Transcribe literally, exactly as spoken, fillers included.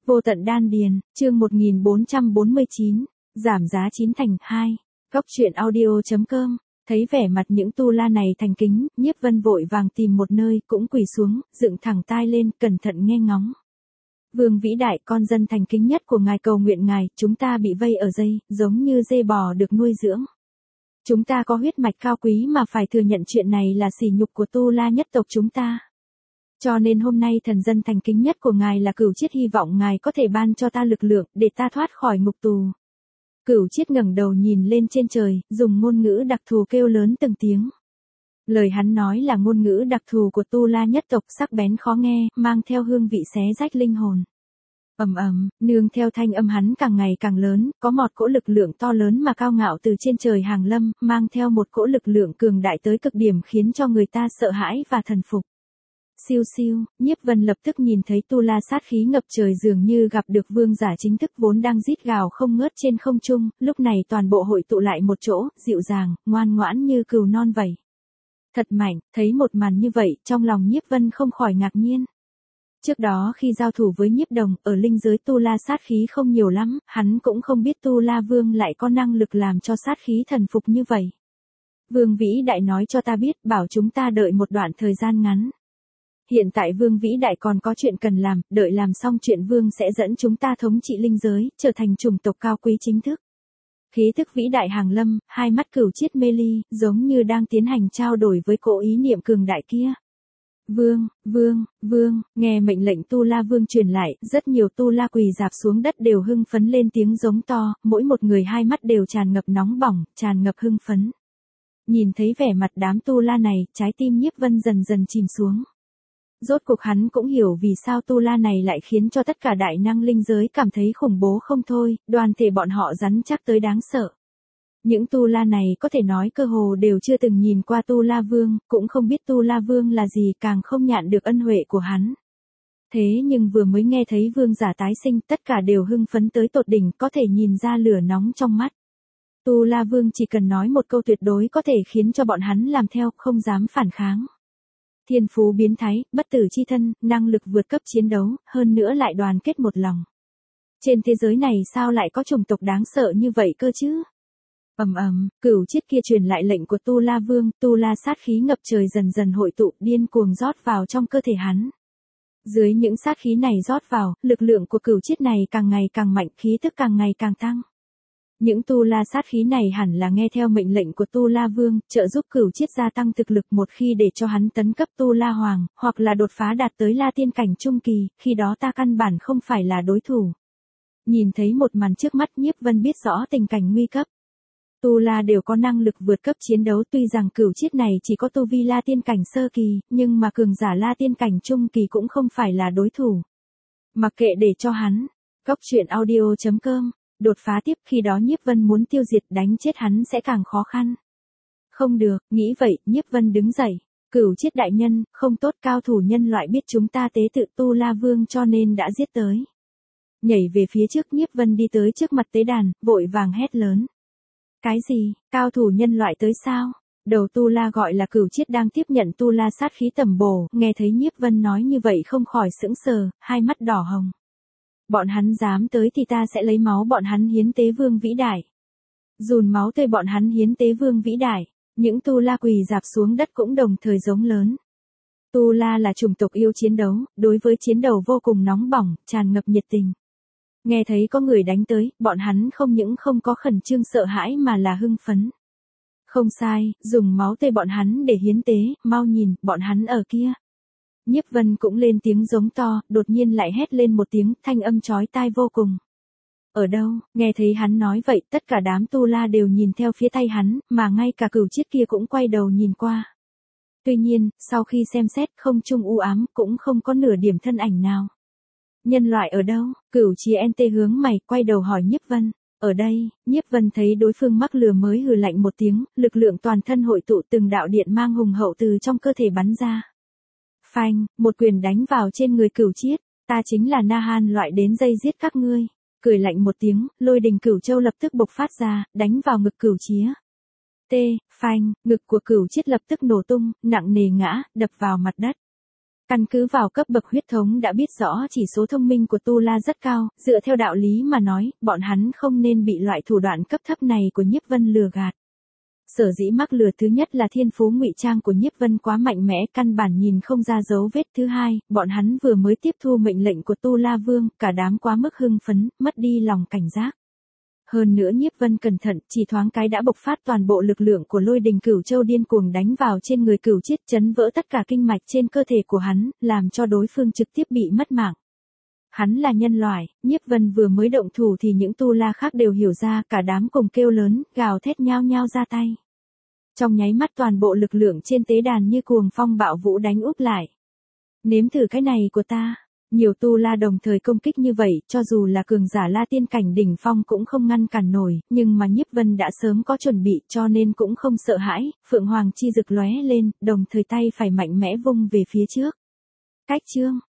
Vô tận đan điền, chương một nghìn bốn trăm bốn mươi chín, giảm giá chín thành hai. Góc truyện audio.com. Thấy vẻ mặt những tu la này thành kính, Nhiếp Vân vội vàng tìm một nơi, cũng quỳ xuống, dựng thẳng tai lên, cẩn thận nghe ngóng. Vương vĩ đại, con dân thành kính nhất của ngài cầu nguyện ngài, chúng ta bị vây ở dây, giống như dê bò được nuôi dưỡng. Chúng ta có huyết mạch cao quý mà phải thừa nhận chuyện này là sỉ nhục của tu la nhất tộc chúng ta. Cho nên hôm nay thần dân thành kính nhất của ngài là Cửu Chiết, hy vọng ngài có thể ban cho ta lực lượng, để ta thoát khỏi ngục tù. Cửu Chiết ngẩng đầu nhìn lên trên trời, dùng ngôn ngữ đặc thù kêu lớn từng tiếng. Lời hắn nói là ngôn ngữ đặc thù của tu la nhất tộc, sắc bén khó nghe, mang theo hương vị xé rách linh hồn. Ầm ầm, nương theo thanh âm hắn càng ngày càng lớn, có một cỗ lực lượng to lớn mà cao ngạo từ trên trời hàng lâm, mang theo một cỗ lực lượng cường đại tới cực điểm, khiến cho người ta sợ hãi và thần phục. Siêu siêu, Nhiếp Vân lập tức nhìn thấy tu la sát khí ngập trời, dường như gặp được vương giả chính thức vốn đang rít gào không ngớt trên không trung, lúc này toàn bộ hội tụ lại một chỗ, dịu dàng, ngoan ngoãn như cừu non vậy. Thật mạnh, thấy một màn như vậy, trong lòng Nhiếp Vân không khỏi ngạc nhiên. Trước đó khi giao thủ với Nhiếp Đồng, ở linh giới tu la sát khí không nhiều lắm, hắn cũng không biết tu la vương lại có năng lực làm cho sát khí thần phục như vậy. Vương vĩ đại nói cho ta biết, bảo chúng ta đợi một đoạn thời gian ngắn. Hiện tại Vương vĩ đại còn có chuyện cần làm, đợi làm xong chuyện Vương sẽ dẫn chúng ta thống trị linh giới, trở thành chủng tộc cao quý chính thức. Khí tức vĩ đại hàng lâm, hai mắt Cửu Chiết mê ly, giống như đang tiến hành trao đổi với cỗ ý niệm cường đại kia. Vương, vương, vương, nghe mệnh lệnh tu la vương truyền lại, rất nhiều tu la quỳ rạp xuống đất đều hưng phấn lên tiếng giống to, mỗi một người hai mắt đều tràn ngập nóng bỏng, tràn ngập hưng phấn. Nhìn thấy vẻ mặt đám tu la này, trái tim Nhiếp Vân dần dần chìm xuống. Rốt cuộc hắn cũng hiểu vì sao tu la này lại khiến cho tất cả đại năng linh giới cảm thấy khủng bố không thôi, đoàn thể bọn họ rắn chắc tới đáng sợ. Những tu la này có thể nói cơ hồ đều chưa từng nhìn qua tu la vương, cũng không biết tu la vương là gì, càng không nhạn được ân huệ của hắn. Thế nhưng vừa mới nghe thấy vương giả tái sinh, tất cả đều hưng phấn tới tột đỉnh, có thể nhìn ra lửa nóng trong mắt. Tu la vương chỉ cần nói một câu tuyệt đối có thể khiến cho bọn hắn làm theo, không dám phản kháng. Thiên phú biến thái, bất tử chi thân, năng lực vượt cấp chiến đấu, hơn nữa lại đoàn kết một lòng. Trên thế giới này sao lại có chủng tộc đáng sợ như vậy cơ chứ? Ầm ầm, Cửu Chiết kia truyền lại lệnh của tu la vương, tu la sát khí ngập trời dần dần hội tụ, điên cuồng rót vào trong cơ thể hắn. Dưới những sát khí này rót vào, lực lượng của Cửu Chiết này càng ngày càng mạnh, khí tức càng ngày càng tăng. Những tu la sát khí này hẳn là nghe theo mệnh lệnh của tu la vương, trợ giúp Cửu Chiết gia tăng thực lực, một khi để cho hắn tấn cấp tu la hoàng, hoặc là đột phá đạt tới la tiên cảnh trung kỳ, khi đó ta căn bản không phải là đối thủ. Nhìn thấy một màn trước mắt, Nhiếp Vân biết rõ tình cảnh nguy cấp. Tu la đều có năng lực vượt cấp chiến đấu, tuy rằng Cửu Chiết này chỉ có tu vi la tiên cảnh sơ kỳ, nhưng mà cường giả la tiên cảnh trung kỳ cũng không phải là đối thủ. Mặc kệ để cho hắn. Góc truyện audio.com. Đột phá tiếp, khi đó Nhiếp Vân muốn tiêu diệt đánh chết hắn sẽ càng khó khăn. Không được, nghĩ vậy, Nhiếp Vân đứng dậy. Cửu Chiết đại nhân, không tốt, cao thủ nhân loại biết chúng ta tế tự tu la vương cho nên đã giết tới. Nhảy về phía trước, Nhiếp Vân đi tới trước mặt tế đàn, vội vàng hét lớn. Cái gì, cao thủ nhân loại tới sao? Đầu tu la gọi là Cửu Chiết đang tiếp nhận tu la sát khí tầm bổ, nghe thấy Nhiếp Vân nói như vậy không khỏi sững sờ, hai mắt đỏ hồng. Bọn hắn dám tới thì ta sẽ lấy máu bọn hắn hiến tế Vương vĩ đại. Dùn máu tươi bọn hắn hiến tế Vương vĩ đại. Những tu la quỳ rạp xuống đất cũng đồng thời giống lớn. Tu la là chủng tộc yêu chiến đấu, đối với chiến đấu vô cùng nóng bỏng, tràn ngập nhiệt tình. Nghe thấy có người đánh tới, bọn hắn không những không có khẩn trương sợ hãi mà là hưng phấn. Không sai, dùng máu tươi bọn hắn để hiến tế, mau nhìn, bọn hắn ở kia. Nhiếp Vân cũng lên tiếng giống to, đột nhiên lại hét lên một tiếng, thanh âm chói tai vô cùng. Ở đâu? Nghe thấy hắn nói vậy, tất cả đám tu la đều nhìn theo phía tay hắn, mà ngay cả Cửu Chiết kia cũng quay đầu nhìn qua. Tuy nhiên, sau khi xem xét, không trung u ám, cũng không có nửa điểm thân ảnh nào. Nhân loại ở đâu? Cửu Chiết en tê hướng mày, quay đầu hỏi Nhiếp Vân. Ở đây, Nhiếp Vân thấy đối phương mắc lừa mới hừ lạnh một tiếng, lực lượng toàn thân hội tụ, từng đạo điện mang hùng hậu từ trong cơ thể bắn ra. Phanh, một quyền đánh vào trên người Cửu Chiết, ta chính là Na Han loại đến dây giết các ngươi. Cười lạnh một tiếng, lôi đình Cửu Châu lập tức bộc phát ra, đánh vào ngực Cửu Chiết. Tê, phanh, ngực của Cửu Chiết lập tức nổ tung, nặng nề ngã, đập vào mặt đất. Căn cứ vào cấp bậc huyết thống đã biết rõ chỉ số thông minh của Tu La rất cao, dựa theo đạo lý mà nói, bọn hắn không nên bị loại thủ đoạn cấp thấp này của Nhiếp Vân lừa gạt. Sở dĩ mắc lừa thứ nhất là thiên phú ngụy trang của Nhiếp Vân quá mạnh mẽ, căn bản nhìn không ra dấu vết. Thứ hai, bọn hắn vừa mới tiếp thu mệnh lệnh của Tu La Vương, cả đám quá mức hưng phấn, mất đi lòng cảnh giác. Hơn nữa Nhiếp Vân cẩn thận, chỉ thoáng cái đã bộc phát toàn bộ lực lượng của Lôi Đình Cửu Châu điên cuồng đánh vào trên người Cửu Chiết, chấn vỡ tất cả kinh mạch trên cơ thể của hắn, làm cho đối phương trực tiếp bị mất mạng. Hắn là nhân loại, Nhiếp Vân vừa mới động thủ thì những tu la khác đều hiểu ra, cả đám cùng kêu lớn, gào thét nhao nhao ra tay. Trong nháy mắt toàn bộ lực lượng trên tế đàn như cuồng phong bạo vũ đánh úp lại. Nếm thử cái này của ta. Nhiều tu la đồng thời công kích như vậy, cho dù là cường giả La Tiên cảnh đỉnh phong cũng không ngăn cản nổi, nhưng mà Nhiếp Vân đã sớm có chuẩn bị cho nên cũng không sợ hãi, Phượng Hoàng chi rực lóe lên, đồng thời tay phải mạnh mẽ vung về phía trước. Cách chương